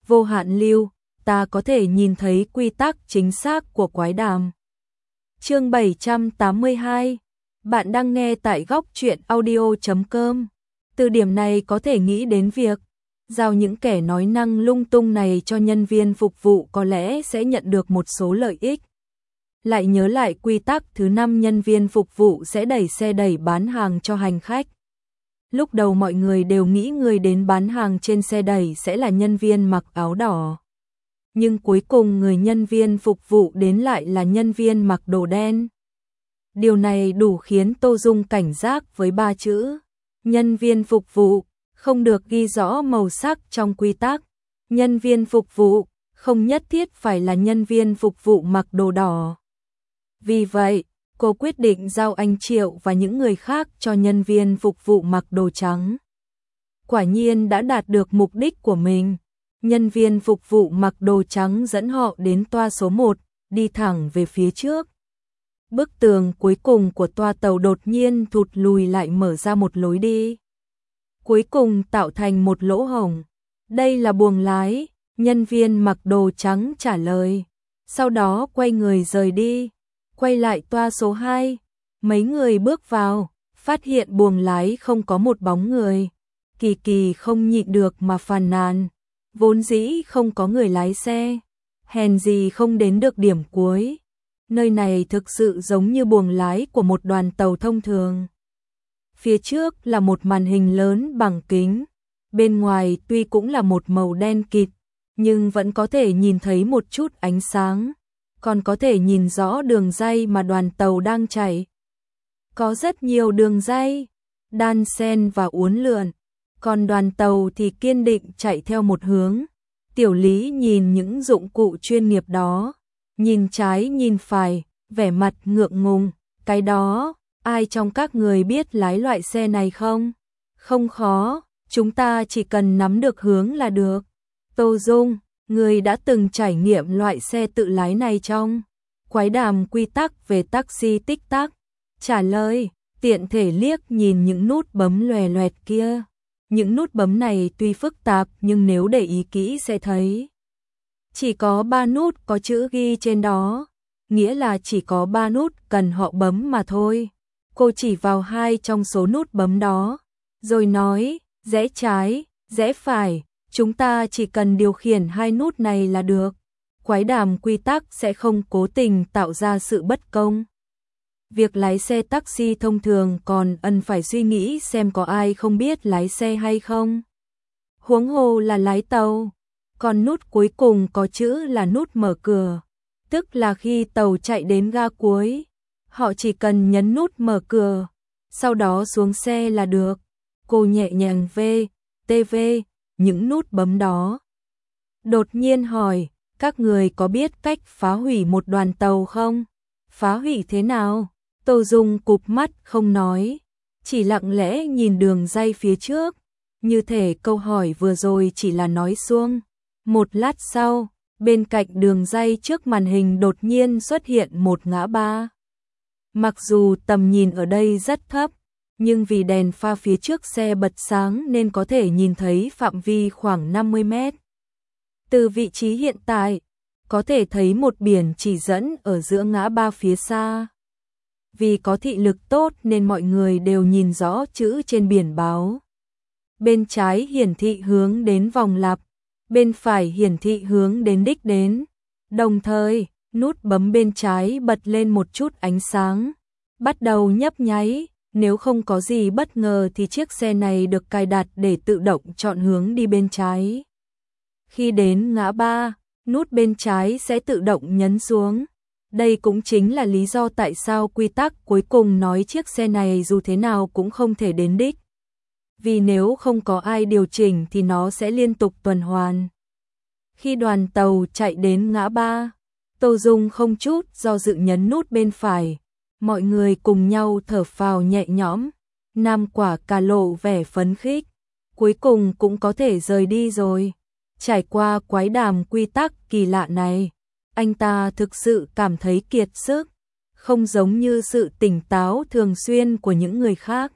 vô hạn lưu, ta có thể nhìn thấy quy tắc chính xác của quái đàm. Chương 782. Bạn đang nghe tại góc truyện audio.com. Từ điểm này có thể nghĩ đến việc giao những kẻ nói năng lung tung này cho nhân viên phục vụ có lẽ sẽ nhận được một số lợi ích. Lại nhớ lại quy tắc thứ 5, nhân viên phục vụ sẽ đẩy xe đẩy bán hàng cho hành khách. Lúc đầu mọi người đều nghĩ người đến bán hàng trên xe đẩy sẽ là nhân viên mặc áo đỏ. Nhưng cuối cùng người nhân viên phục vụ đến lại là nhân viên mặc đồ đen. Điều này đủ khiến Tô Dung cảnh giác với 3 chữ nhân viên phục vụ, không được ghi rõ màu sắc trong quy tắc. Nhân viên phục vụ không nhất thiết phải là nhân viên phục vụ mặc đồ đỏ. Vì vậy, cô quyết định giao anh Triệu và những người khác cho nhân viên phục vụ mặc đồ trắng. Quả nhiên đã đạt được mục đích của mình. Nhân viên phục vụ mặc đồ trắng dẫn họ đến toa số 1, đi thẳng về phía trước. Bức tường cuối cùng của toa tàu đột nhiên thụt lùi lại, mở ra một lối đi. Cuối cùng tạo thành một lỗ hổng. Đây là buồng lái, nhân viên mặc đồ trắng trả lời. Sau đó quay người rời đi. Quay lại toa số 2, mấy người bước vào, phát hiện buồng lái không có một bóng người. Kỳ Kỳ không nhịn được mà phàn nàn, vốn dĩ không có người lái xe, hèn gì không đến được điểm cuối. Nơi này thực sự giống như buồng lái của một đoàn tàu thông thường. Phía trước là một màn hình lớn bằng kính, bên ngoài tuy cũng là một màu đen kịt, nhưng vẫn có thể nhìn thấy một chút ánh sáng. Còn có thể nhìn rõ đường ray mà đoàn tàu đang chạy. Có rất nhiều đường ray, đan xen và uốn lượn, còn đoàn tàu thì kiên định chạy theo một hướng. Tiểu Lý nhìn những dụng cụ chuyên nghiệp đó, nhìn trái nhìn phải, vẻ mặt ngượng ngùng. Cái đó, ai trong các người biết lái loại xe này không? Không khó, chúng ta chỉ cần nắm được hướng là được. Tô Dung, người đã từng trải nghiệm loại xe tự lái này trong quái đàm quy tắc về taxi tích tắc. Trả lời, tiện thể liếc nhìn những nút bấm loè loẹt kia. Những nút bấm này tuy phức tạp nhưng nếu để ý kỹ sẽ thấy. Chỉ có 3 nút có chữ ghi trên đó, nghĩa là chỉ có 3 nút cần họ bấm mà thôi. Cô chỉ vào 2 trong số nút bấm đó, rồi nói, rẽ trái, rẽ phải. Chúng ta chỉ cần điều khiển 2 nút này là được. Quái đàm quy tắc sẽ không cố tình tạo ra sự bất công. Việc lái xe taxi thông thường còn ân phải suy nghĩ xem có ai không biết lái xe hay không. Huống hồ là lái tàu. Còn nút cuối cùng có chữ là nút mở cửa. Tức là khi tàu chạy đến ga cuối, họ chỉ cần nhấn nút mở cửa, sau đó xuống xe là được. Cô nhẹ nhàng TV những nút bấm đó. Đột nhiên hỏi, các người có biết cách phá hủy một đoàn tàu không? Phá hủy thế nào? Tô Dung cụp mắt không nói, chỉ lặng lẽ nhìn đường ray phía trước, như thể câu hỏi vừa rồi chỉ là nói suông. Một lát sau, bên cạnh đường ray trước màn hình đột nhiên xuất hiện một ngã ba. Mặc dù tầm nhìn ở đây rất thấp, nhưng vì đèn pha phía trước xe bật sáng nên có thể nhìn thấy phạm vi khoảng 50 mét. Từ vị trí hiện tại, có thể thấy một biển chỉ dẫn ở giữa ngã ba phía xa. Vì có thị lực tốt nên mọi người đều nhìn rõ chữ trên biển báo. Bên trái hiển thị hướng đến vòng lặp, bên phải hiển thị hướng đến đích đến. Đồng thời, nút bấm bên trái bật lên một chút ánh sáng, bắt đầu nhấp nháy. Nếu không có gì bất ngờ thì chiếc xe này được cài đặt để tự động chọn hướng đi bên trái. Khi đến ngã ba, nút bên trái sẽ tự động nhấn xuống. Đây cũng chính là lý do tại sao quy tắc cuối cùng nói chiếc xe này dù thế nào cũng không thể đến đích. Vì nếu không có ai điều chỉnh thì nó sẽ liên tục tuần hoàn. Khi đoàn tàu chạy đến ngã ba, Tô Dung không chút do dự nhấn nút bên phải. Mọi người cùng nhau thở phào nhẹ nhõm. Nam Quả Cà lộ vẻ phấn khích, cuối cùng cũng có thể rời đi rồi. Trải qua quái đàm quy tắc kỳ lạ này, anh ta thực sự cảm thấy kiệt sức, không giống như sự tỉnh táo thường xuyên của những người khác.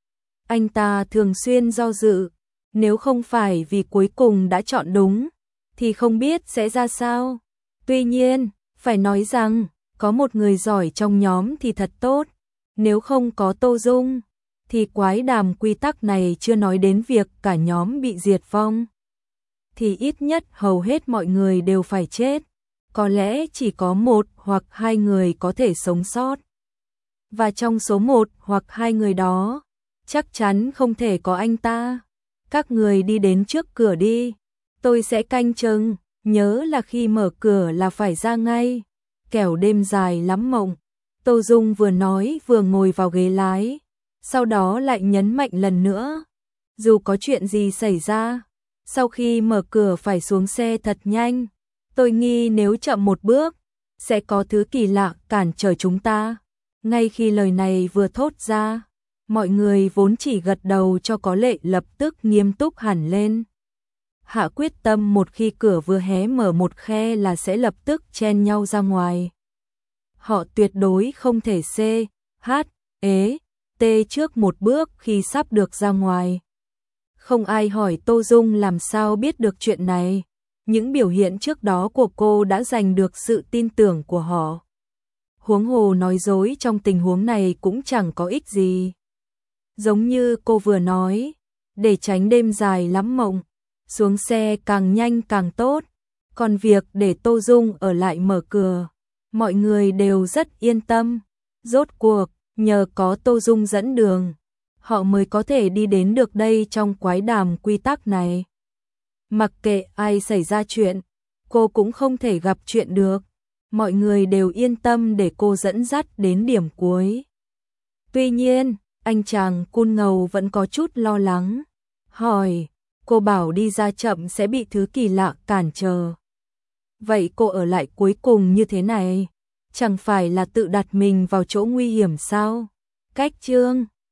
Anh ta thường xuyên do dự, nếu không phải vì cuối cùng đã chọn đúng, thì không biết sẽ ra sao. Tuy nhiên, phải nói rằng, có một người giỏi trong nhóm thì thật tốt. Nếu không có Tô Dung, thì quái đàm quy tắc này chưa nói đến việc cả nhóm bị diệt vong. Thì ít nhất hầu hết mọi người đều phải chết. Có lẽ chỉ có một hoặc hai người có thể sống sót. Và trong số một hoặc hai người đó, chắc chắn không thể có anh ta. Các người đi đến trước cửa đi. Tôi sẽ canh chừng, nhớ là khi mở cửa là phải ra ngay. Kẻo đêm dài lắm mộng. Tô Dung vừa nói vừa ngồi vào ghế lái. Sau đó lại nhấn mạnh lần nữa. Dù có chuyện gì xảy ra, sau khi mở cửa phải xuống xe thật nhanh. Tôi nghi nếu chậm một bước, sẽ có thứ kỳ lạ cản trở chúng ta. Ngay khi lời này vừa thốt ra, mọi người vốn chỉ gật đầu cho có lệ lập tức nghiêm túc hẳn lên. Hạ quyết tâm một khi cửa vừa hé mở một khe là sẽ lập tức chen nhau ra ngoài. Họ tuyệt đối không thể T trước một bước khi sắp được ra ngoài. Không ai hỏi Tô Dung làm sao biết được chuyện này. Những biểu hiện trước đó của cô đã giành được sự tin tưởng của họ. Huống hồ nói dối trong tình huống này cũng chẳng có ích gì. Giống như cô vừa nói, để tránh đêm dài lắm mộng, xuống xe càng nhanh càng tốt. Còn việc để Tô Dung ở lại mở cửa, mọi người đều rất yên tâm. Rốt cuộc, nhờ có Tô Dung dẫn đường, họ mới có thể đi đến được đây trong quái đàm quy tắc này. Mặc kệ ai xảy ra chuyện, cô cũng không thể gặp chuyện được. Mọi người đều yên tâm để cô dẫn dắt đến điểm cuối. Tuy nhiên, anh chàng cun ngầu vẫn có chút lo lắng. Hỏi, cô bảo đi ra chậm sẽ bị thứ kỳ lạ cản trở. Vậy cô ở lại cuối cùng như thế này, chẳng phải là tự đặt mình vào chỗ nguy hiểm sao? Cách chương